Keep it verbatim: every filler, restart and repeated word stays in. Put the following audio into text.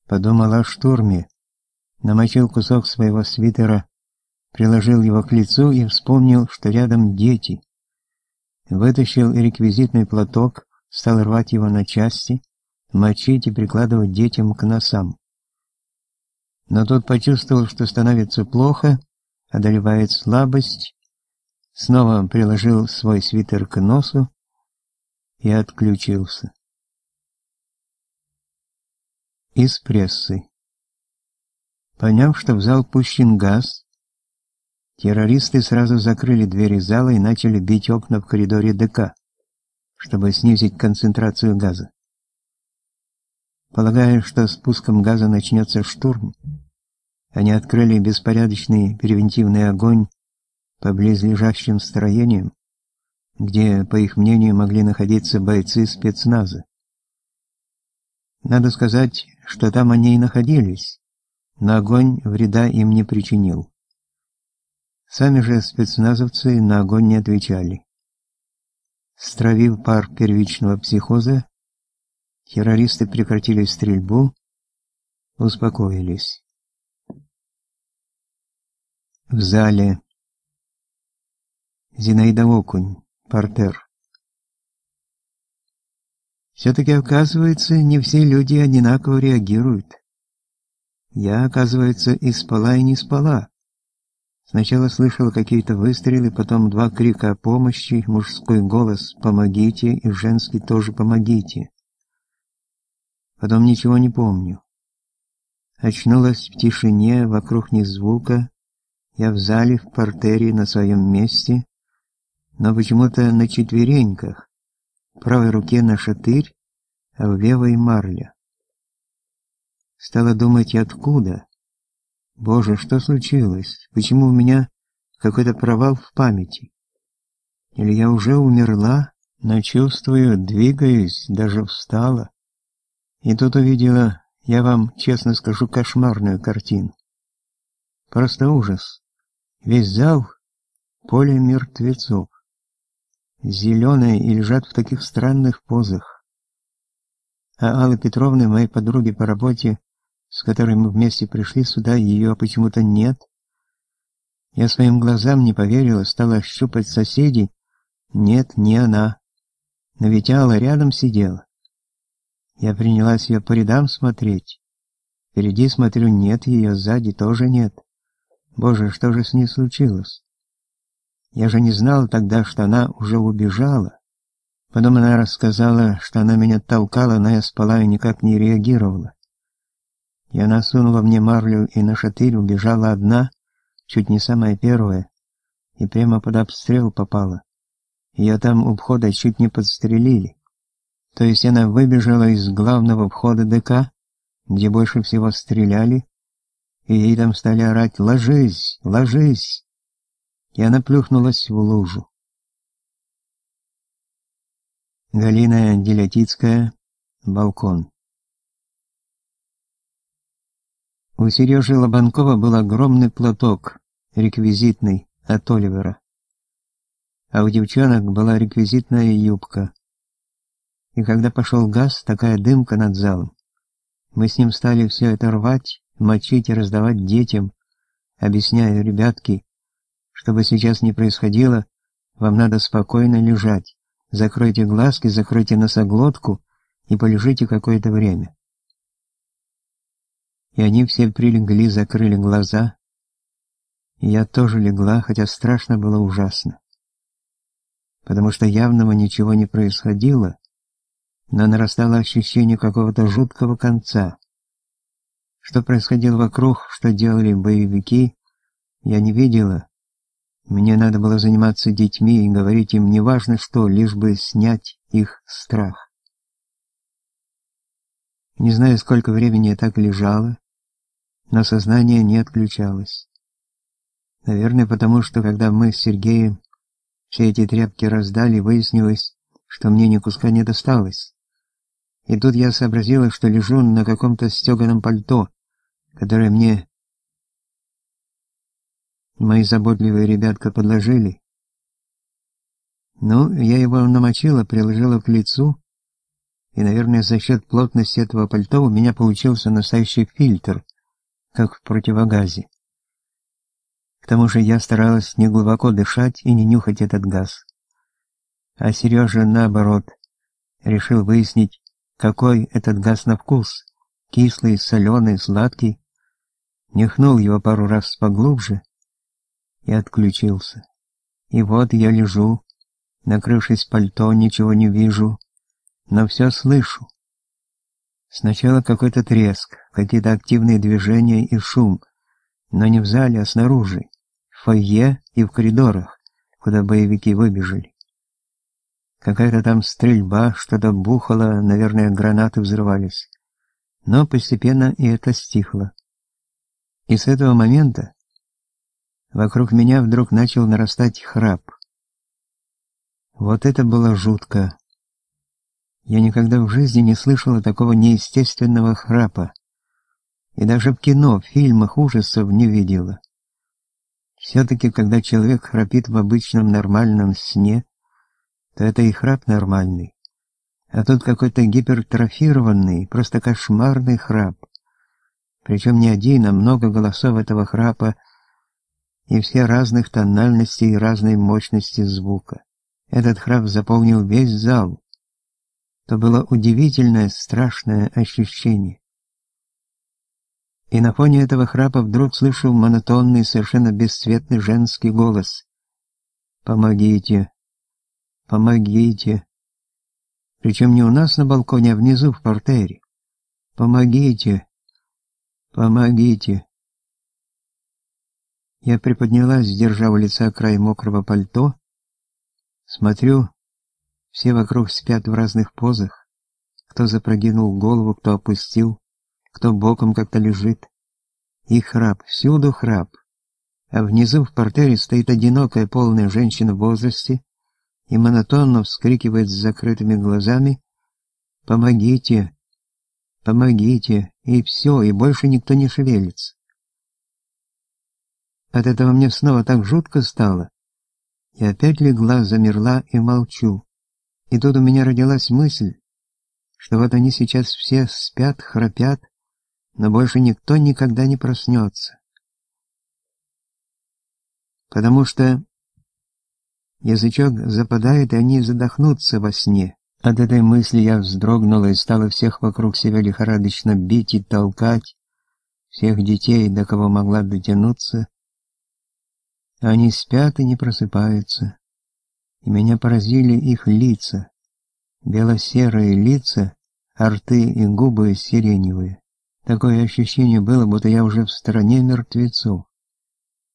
Подумал о штурме, намочил кусок своего свитера, приложил его к лицу и вспомнил, что рядом дети. Вытащил реквизитный платок, стал рвать его на части, мочить и прикладывать детям к носам. Но тут почувствовал, что становится плохо, одолевает слабость, снова приложил свой свитер к носу и отключился. Из прессы. Поняв, что в зал пущен газ, террористы сразу закрыли двери зала и начали бить окна в коридоре ДК, чтобы снизить концентрацию газа. Полагая, что с пуском газа начнется штурм, они открыли беспорядочный превентивный огонь по близлежащим строениям, где, по их мнению, могли находиться бойцы спецназа. Надо сказать, что там они и находились, но огонь вреда им не причинил. Сами же спецназовцы на огонь не отвечали. Стравив пар первичного психоза, террористы прекратили стрельбу, успокоились. В зале. Зинаида Окунь, партер. Все-таки, оказывается, не все люди одинаково реагируют. Я, оказывается, и спала, и не спала. Сначала слышала какие-то выстрелы, потом два крика о помощи, мужской голос «помогите» и женский тоже «помогите». Потом ничего не помню. Очнулась в тишине, вокруг ни звука. Я в зале, в партере, на своем месте, но почему-то на четвереньках. В правой руке нашатырь, а в левой марля. Стала думать, откуда? Боже, что случилось? Почему у меня какой-то провал в памяти? Или я уже умерла, но чувствую, двигаюсь, даже встала. И тут увидела, я вам честно скажу, кошмарную картину. Просто ужас. Весь зал — поле мертвецов. Зеленые и лежат в таких странных позах. А Аллы Петровны, моей подруги по работе, с которой мы вместе пришли сюда, ее почему-то нет. Я своим глазам не поверила, стала щупать соседей. Нет, не она. Но ведь Алла рядом сидела. Я принялась ее по рядам смотреть. Впереди смотрю, нет ее, сзади тоже нет. Боже, что же с ней случилось? Я же не знал тогда, что она уже убежала. Потом она рассказала, что она меня толкала, но я спала и никак не реагировала. И она сунула мне марлю и нашатырь, убежала одна, чуть не самая первая, и прямо под обстрел попала. Ее там у входа чуть не подстрелили. То есть она выбежала из главного входа ДК, где больше всего стреляли, и ей там стали орать «Ложись! Ложись!» И она плюхнулась в лужу. Галина Делятицкая, балкон. У Сережи Лобанкова был огромный платок, реквизитный, от Оливера. А у девчонок была реквизитная юбка. И когда пошел газ, такая дымка над залом. Мы с ним стали все это рвать, мочить и раздавать детям, объясняя: ребятки, что бы сейчас ни происходило, вам надо спокойно лежать. Закройте глазки, закройте носоглотку и полежите какое-то время. И они все прилегли, закрыли глаза. И я тоже легла, хотя страшно было ужасно. Потому что явного ничего не происходило, но нарастало ощущение какого-то жуткого конца. Что происходило вокруг, что делали боевики, я не видела. Мне надо было заниматься детьми и говорить им неважно что, лишь бы снять их страх. Не знаю, сколько времени я так лежала, но сознание не отключалось. Наверное, потому что, когда мы с Сергеем все эти тряпки раздали, выяснилось, что мне ни куска не досталось. И тут я сообразила, что лежу на каком-то стеганом пальто, которое мне мои заботливые ребятка подложили. Ну, я его намочила, приложила к лицу, и, наверное, за счет плотности этого пальто у меня получился настоящий фильтр, как в противогазе. К тому же я старалась не глубоко дышать и не нюхать этот газ. А Сережа, наоборот, решил выяснить, какой этот газ на вкус, кислый, соленый, сладкий, нюхнул его пару раз поглубже и отключился. И вот я лежу, накрывшись пальто, ничего не вижу, но все слышу. Сначала какой-то треск, какие-то активные движения и шум, но не в зале, а снаружи, в фойе и в коридорах, куда боевики выбежали. Какая-то там стрельба, что-то бухало, наверное, гранаты взрывались. Но постепенно и это стихло. И с этого момента вокруг меня вдруг начал нарастать храп. Вот это было жутко. Я никогда в жизни не слышала такого неестественного храпа. И даже в кино, в фильмах ужасов не видела. Все-таки, когда человек храпит в обычном нормальном сне, то это и храп нормальный. А тут какой-то гипертрофированный, просто кошмарный храп. Причем не один, а много голосов этого храпа, и все разных тональностей и разной мощности звука. Этот храп заполнил весь зал. То было удивительное, страшное ощущение. И на фоне этого храпа вдруг слышу монотонный, совершенно бесцветный женский голос. «Помогите! Помогите!» Причем не у нас на балконе, а внизу в партере. «Помогите! Помогите!» Я приподнялась, держа у лица край мокрого пальто. Смотрю, все вокруг спят в разных позах. Кто запрокинул голову, кто опустил, кто боком как-то лежит. И храп, всюду храп. А внизу в партере стоит одинокая полная женщина в возрасте и монотонно вскрикивает с закрытыми глазами: «Помогите! Помогите!» И все, и больше никто не шевелится. От этого мне снова так жутко стало. Я опять легла, замерла и молчу. И тут у меня родилась мысль, что вот они сейчас все спят, храпят, но больше никто никогда не проснется. Потому что язычок западает, и они задохнутся во сне. От этой мысли я вздрогнула и стала всех вокруг себя лихорадочно бить и толкать, всех детей, до кого могла дотянуться. Они спят и не просыпаются. И меня поразили их лица. Бело-серые лица, а рты и губы сиреневые. Такое ощущение было, будто я уже в стране мертвецов.